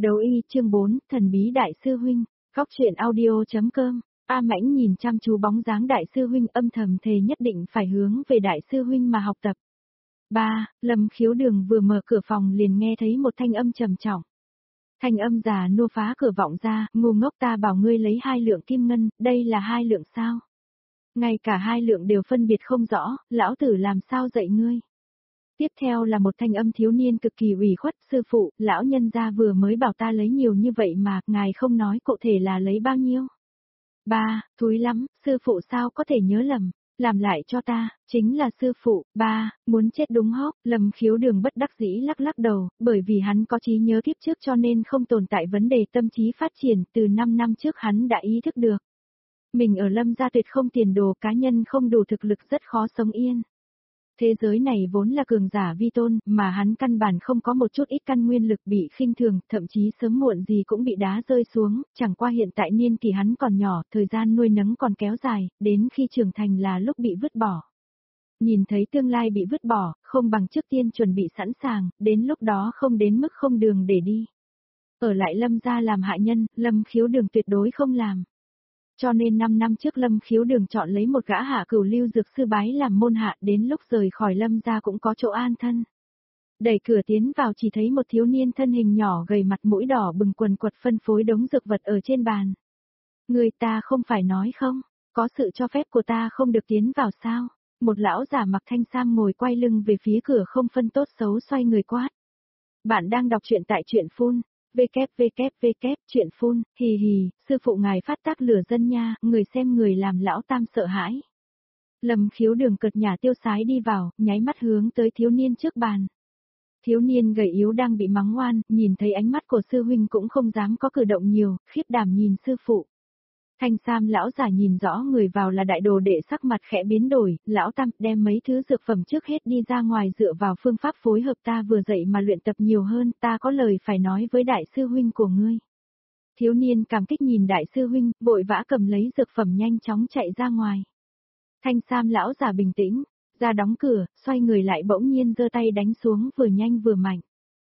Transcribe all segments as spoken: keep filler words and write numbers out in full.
Đấu y chương bốn, thần bí đại sư huynh, góc truyện audio.com, A Mãnh nhìn chăm chú bóng dáng đại sư huynh âm thầm thề nhất định phải hướng về đại sư huynh mà học tập. Ba, Lâm Khiếu Đường vừa mở cửa phòng liền nghe thấy một thanh âm trầm trọng. Thanh âm già nua phá cửa vọng ra, ngu ngốc ta bảo ngươi lấy hai lượng kim ngân, đây là hai lượng sao? Ngay cả hai lượng đều phân biệt không rõ, lão tử làm sao dạy ngươi? Tiếp theo là một thanh âm thiếu niên cực kỳ ủy khuất, sư phụ, lão nhân gia vừa mới bảo ta lấy nhiều như vậy mà, ngài không nói cụ thể là lấy bao nhiêu. Ba, thúi lắm, sư phụ sao có thể nhớ lầm, làm lại cho ta, chính là sư phụ. Ba, muốn chết đúng hốc, Lâm Khiếu Đường bất đắc dĩ lắc lắc đầu, bởi vì hắn có trí nhớ kiếp trước cho nên không tồn tại vấn đề tâm trí phát triển, từ năm năm trước hắn đã ý thức được. Mình ở Lâm gia tuyệt không tiền đồ, cá nhân không đủ thực lực rất khó sống yên. Thế giới này vốn là cường giả vi tôn, mà hắn căn bản không có một chút ít căn nguyên lực bị khinh thường, thậm chí sớm muộn gì cũng bị đá rơi xuống, chẳng qua hiện tại niên kỳ hắn còn nhỏ, thời gian nuôi nấng còn kéo dài, đến khi trưởng thành là lúc bị vứt bỏ. Nhìn thấy tương lai bị vứt bỏ, không bằng trước tiên chuẩn bị sẵn sàng, đến lúc đó không đến mức không đường để đi. Ở lại Lâm gia làm hạ nhân, Lâm Khiếu Đường tuyệt đối không làm. Cho nên năm năm trước Lâm Khiếu Đường chọn lấy một gã hạ cửu lưu dược sư bái làm môn hạ, đến lúc rời khỏi Lâm gia cũng có chỗ an thân. Đẩy cửa tiến vào chỉ thấy một thiếu niên thân hình nhỏ gầy mặt mũi đỏ bừng quần quật phân phối đống dược vật ở trên bàn. Người ta không phải nói không, có sự cho phép của ta không được tiến vào sao? Một lão giả mặc thanh sam ngồi quay lưng về phía cửa không phân tốt xấu xoay người quát. Bạn đang đọc truyện tại truyện phun. www, chuyện phun, hì hì, sư phụ ngài phát tác lửa dân nha, người xem người làm lão tam sợ hãi. Lâm Khiếu Đường cợt nhả tiêu sái đi vào, nháy mắt hướng tới thiếu niên trước bàn. Thiếu niên gầy yếu đang bị mắng oan, nhìn thấy ánh mắt của sư huynh cũng không dám có cử động nhiều, khiếp đảm nhìn sư phụ. Thanh sam lão giả nhìn rõ người vào là đại đồ đệ sắc mặt khẽ biến đổi, lão tam đem mấy thứ dược phẩm trước hết đi ra ngoài dựa vào phương pháp phối hợp ta vừa dạy mà luyện tập nhiều hơn, ta có lời phải nói với đại sư huynh của ngươi. Thiếu niên cảm kích nhìn đại sư huynh, vội vã cầm lấy dược phẩm nhanh chóng chạy ra ngoài. Thanh sam lão giả bình tĩnh, ra đóng cửa, xoay người lại bỗng nhiên giơ tay đánh xuống vừa nhanh vừa mạnh.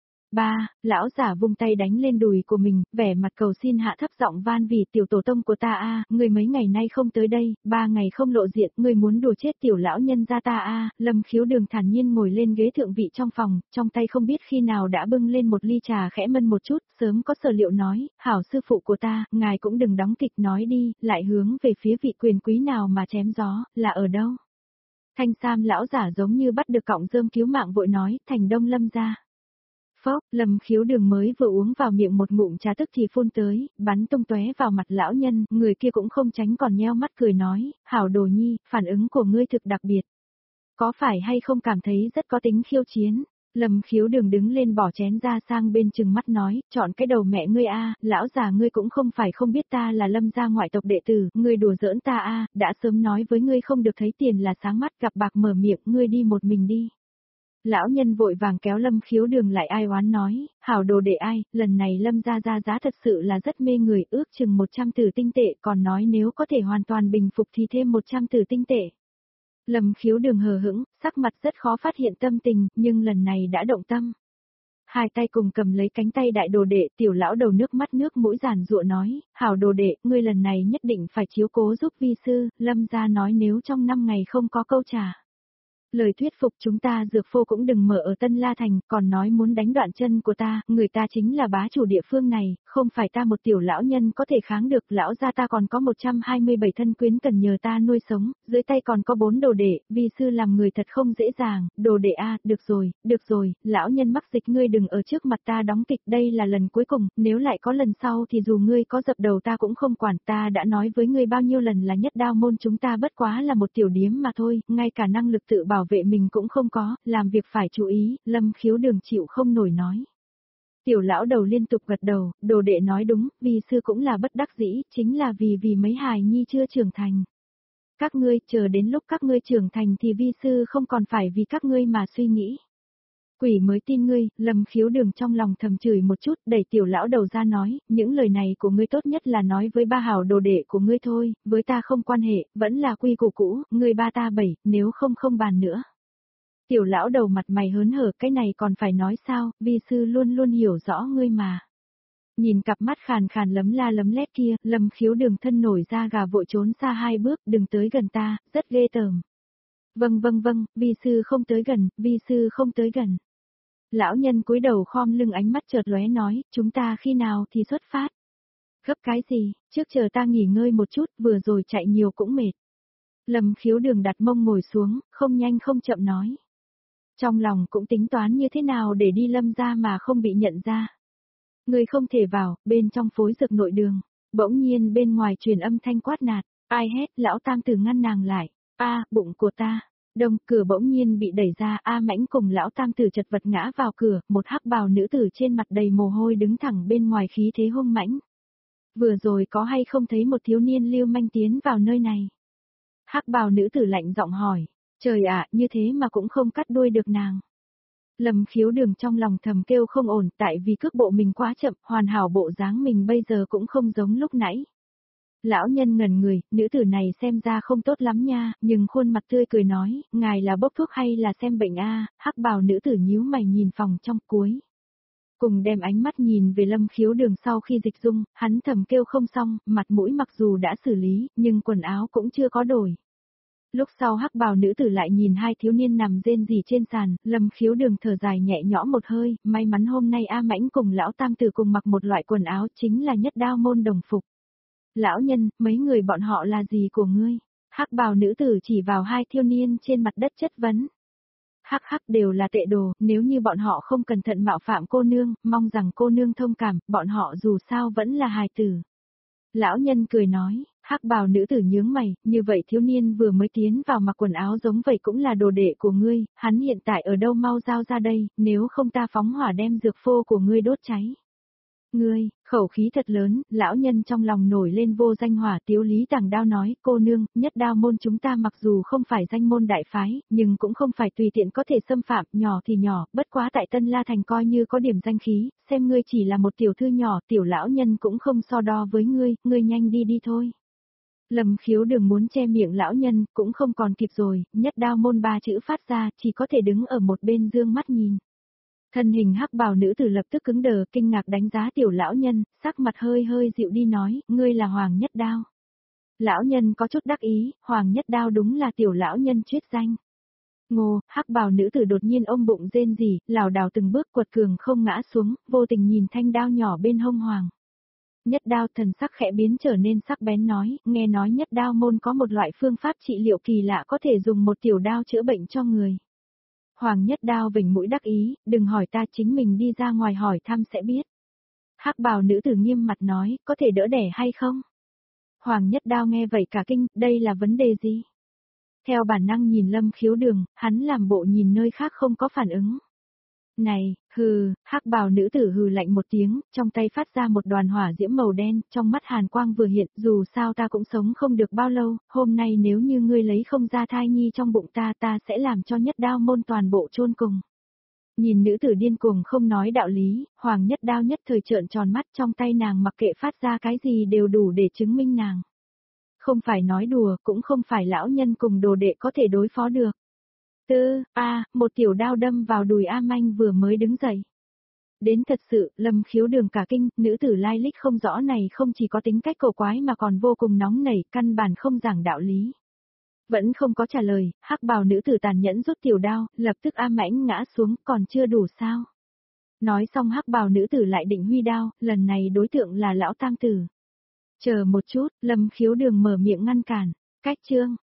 Ba, lão giả vung tay đánh lên đùi của mình, vẻ mặt cầu xin hạ thấp giọng van vì tiểu tổ tông của ta a, người mấy ngày nay không tới đây, ba ngày không lộ diện, người muốn đùa chết tiểu lão nhân gia ta a. Lâm Khiếu Đường thản nhiên ngồi lên ghế thượng vị trong phòng, trong tay không biết khi nào đã bưng lên một ly trà khẽ mân một chút, sớm có sở liệu nói, hảo sư phụ của ta, ngài cũng đừng đóng kịch nói đi, lại hướng về phía vị quyền quý nào mà chém gió, là ở đâu? Thanh sam lão giả giống như bắt được cọng rơm cứu mạng vội nói, thành Đông Lâm gia. Phốc, Lâm Khiếu Đường mới vừa uống vào miệng một ngụm trà tức thì phun tới, bắn tung tóe vào mặt lão nhân, người kia cũng không tránh còn nheo mắt cười nói, hảo đồ nhi, phản ứng của ngươi thực đặc biệt. Có phải hay không cảm thấy rất có tính khiêu chiến? Lâm Khiếu Đường đứng lên bỏ chén ra sang bên chừng mắt nói, chọn cái đầu mẹ ngươi a, lão già ngươi cũng không phải không biết ta là Lâm gia ngoại tộc đệ tử, ngươi đùa giỡn ta a, đã sớm nói với ngươi không được thấy tiền là sáng mắt gặp bạc mở miệng, ngươi đi một mình đi. Lão nhân vội vàng kéo Lâm Khiếu Đường lại ai oán nói, hảo đồ đệ ai, lần này Lâm gia ra giá thật sự là rất mê người, ước chừng một trăm tử tinh tệ, còn nói nếu có thể hoàn toàn bình phục thì thêm một trăm tử tinh tệ. Lâm Khiếu Đường hờ hững, sắc mặt rất khó phát hiện tâm tình, nhưng lần này đã động tâm. Hai tay cùng cầm lấy cánh tay đại đồ đệ, tiểu lão đầu nước mắt nước mũi giàn giụa nói, hảo đồ đệ, ngươi lần này nhất định phải chiếu cố giúp vi sư, Lâm gia nói nếu trong năm ngày không có câu trả lời thuyết phục chúng ta dược phô cũng đừng mở ở Tân La Thành, còn nói muốn đánh đoạn chân của ta, người ta chính là bá chủ địa phương này, không phải ta một tiểu lão nhân có thể kháng được, lão gia ta còn có một trăm hai mươi bảy thân quyến cần nhờ ta nuôi sống, dưới tay còn có bốn đồ đệ, vi sư làm người thật không dễ dàng, đồ đệ a, được rồi, được rồi, lão nhân mắc dịch ngươi đừng ở trước mặt ta đóng kịch, đây là lần cuối cùng, nếu lại có lần sau thì dù ngươi có dập đầu ta cũng không quản, ta đã nói với ngươi bao nhiêu lần là nhất đao môn chúng ta bất quá là một tiểu điếm mà thôi, ngay cả năng lực tự bảo vệ mình cũng không có, làm việc phải chú ý, Lâm Khiếu Đường chịu không nổi nói. Tiểu lão đầu liên tục gật đầu, đồ đệ nói đúng, vi sư cũng là bất đắc dĩ, chính là vì vì mấy hài nhi chưa trưởng thành. Các ngươi, chờ đến lúc các ngươi trưởng thành thì vi sư không còn phải vì các ngươi mà suy nghĩ. Quỷ mới tin ngươi, Lâm Khiếu Đường trong lòng thầm chửi một chút, đẩy tiểu lão đầu ra nói, những lời này của ngươi tốt nhất là nói với ba hảo đồ đệ của ngươi thôi, với ta không quan hệ, vẫn là quy củ cũ, ngươi ba ta bảy, nếu không không bàn nữa. Tiểu lão đầu mặt mày hớn hở, cái này còn phải nói sao, vi sư luôn luôn hiểu rõ ngươi mà. Nhìn cặp mắt khàn khàn lấm la lấm lét kia, Lâm Khiếu Đường thân nổi da gà vội trốn xa hai bước, đừng tới gần ta, rất ghê tởm. Vâng vâng vâng, vi sư không tới gần, vi sư không tới gần. Lão nhân cúi đầu khom lưng ánh mắt chợt lóe nói, chúng ta khi nào thì xuất phát? Gấp cái gì, trước chờ ta nghỉ ngơi một chút, vừa rồi chạy nhiều cũng mệt. Lâm Khiếu Đường đặt mông ngồi xuống, không nhanh không chậm nói. Trong lòng cũng tính toán như thế nào để đi Lâm gia mà không bị nhận ra. Người không thể vào, bên trong phối dược nội đường. Bỗng nhiên bên ngoài truyền âm thanh quát nạt, ai hét, lão tam tử ngăn nàng lại. A, bụng của ta. Đông, cửa bỗng nhiên bị đẩy ra, A Mãnh cùng lão tam tử chật vật ngã vào cửa, một hắc bào nữ tử trên mặt đầy mồ hôi đứng thẳng bên ngoài khí thế hung mãnh. Vừa rồi có hay không thấy một thiếu niên lưu manh tiến vào nơi này? Hắc bào nữ tử lạnh giọng hỏi, trời ạ, như thế mà cũng không cắt đuôi được nàng. Lâm Khiếu Đường trong lòng thầm kêu không ổn, tại vì cước bộ mình quá chậm, hoàn hảo bộ dáng mình bây giờ cũng không giống lúc nãy. Lão nhân ngẩn người, nữ tử này xem ra không tốt lắm nha, nhưng khuôn mặt tươi cười nói, ngài là bốc thuốc hay là xem bệnh a? Hắc bào nữ tử nhíu mày nhìn phòng trong cuối. Cùng đem ánh mắt nhìn về Lâm Khiếu Đường sau khi dịch dung, hắn thầm kêu không xong, mặt mũi mặc dù đã xử lý, nhưng quần áo cũng chưa có đổi. Lúc sau hắc bào nữ tử lại nhìn hai thiếu niên nằm rên rỉ trên sàn, Lâm Khiếu Đường thở dài nhẹ nhõm một hơi, may mắn hôm nay A Mãnh cùng lão tam tử cùng mặc một loại quần áo chính là nhất đao môn đồng phục. Lão nhân, mấy người bọn họ là gì của ngươi? Hắc bào nữ tử chỉ vào hai thiếu niên trên mặt đất chất vấn. Hắc hắc đều là tệ đồ, nếu như bọn họ không cẩn thận mạo phạm cô nương, mong rằng cô nương thông cảm, bọn họ dù sao vẫn là hài tử. Lão nhân cười nói, hắc bào nữ tử nhướng mày, như vậy thiếu niên vừa mới tiến vào mặc quần áo giống vậy cũng là đồ đệ của ngươi, hắn hiện tại ở đâu mau giao ra đây, nếu không ta phóng hỏa đem dược phô của ngươi đốt cháy. Ngươi, khẩu khí thật lớn, lão nhân trong lòng nổi lên vô danh hỏa. Tiếu Lý Tàng Đao nói, cô nương, nhất đao môn chúng ta mặc dù không phải danh môn đại phái, nhưng cũng không phải tùy tiện có thể xâm phạm, nhỏ thì nhỏ, bất quá tại Tân La Thành coi như có điểm danh khí, xem ngươi chỉ là một tiểu thư nhỏ, tiểu lão nhân cũng không so đo với ngươi, ngươi nhanh đi đi thôi. Lâm Khiếu Đường muốn che miệng lão nhân, cũng không còn kịp rồi, nhất đao môn ba chữ phát ra, chỉ có thể đứng ở một bên dương mắt nhìn. Thân hình hắc bào nữ tử lập tức cứng đờ, kinh ngạc đánh giá tiểu lão nhân, sắc mặt hơi hơi dịu đi nói, ngươi là Hoàng Nhất Đao. Lão nhân có chút đắc ý, Hoàng Nhất Đao đúng là tiểu lão nhân chuyết danh. Ngô, hắc bào nữ tử đột nhiên ôm bụng rên rỉ, lảo đảo từng bước quật cường không ngã xuống, vô tình nhìn thanh đao nhỏ bên hông Hoàng. Nhất Đao thần sắc khẽ biến trở nên sắc bén nói, nghe nói Nhất Đao môn có một loại phương pháp trị liệu kỳ lạ có thể dùng một tiểu đao chữa bệnh cho người. Hoàng Nhất Đao vểnh mũi đắc ý, đừng hỏi ta, chính mình đi ra ngoài hỏi thăm sẽ biết. Hắc bào nữ tử nghiêm mặt nói, có thể đỡ đẻ hay không? Hoàng Nhất Đao nghe vậy cả kinh, đây là vấn đề gì? Theo bản năng nhìn Lâm Khiếu Đường, hắn làm bộ nhìn nơi khác không có phản ứng. Này, hừ, hắc bào nữ tử hừ lạnh một tiếng, trong tay phát ra một đoàn hỏa diễm màu đen, trong mắt hàn quang vừa hiện, dù sao ta cũng sống không được bao lâu, hôm nay nếu như ngươi lấy không ra thai nhi trong bụng ta, ta sẽ làm cho Nhất Đao môn toàn bộ chôn cùng. Nhìn nữ tử điên cuồng không nói đạo lý, Hoàng Nhất Đao nhất thời trợn tròn mắt, trong tay nàng mặc kệ phát ra cái gì đều đủ để chứng minh nàng. Không phải nói đùa, cũng không phải lão nhân cùng đồ đệ có thể đối phó được. Tư, a, một tiểu đao đâm vào đùi A Manh vừa mới đứng dậy. Đến thật sự, Lâm Khiếu Đường cả kinh, nữ tử lai lịch không rõ này không chỉ có tính cách cổ quái mà còn vô cùng nóng nảy, căn bản không giảng đạo lý. Vẫn không có trả lời, hắc bào nữ tử tàn nhẫn rút tiểu đao, lập tức A Mãnh ngã xuống, còn chưa đủ sao. Nói xong hắc bào nữ tử lại định huy đao, lần này đối tượng là lão tam tử. Chờ một chút, Lâm Khiếu Đường mở miệng ngăn cản, cách chương.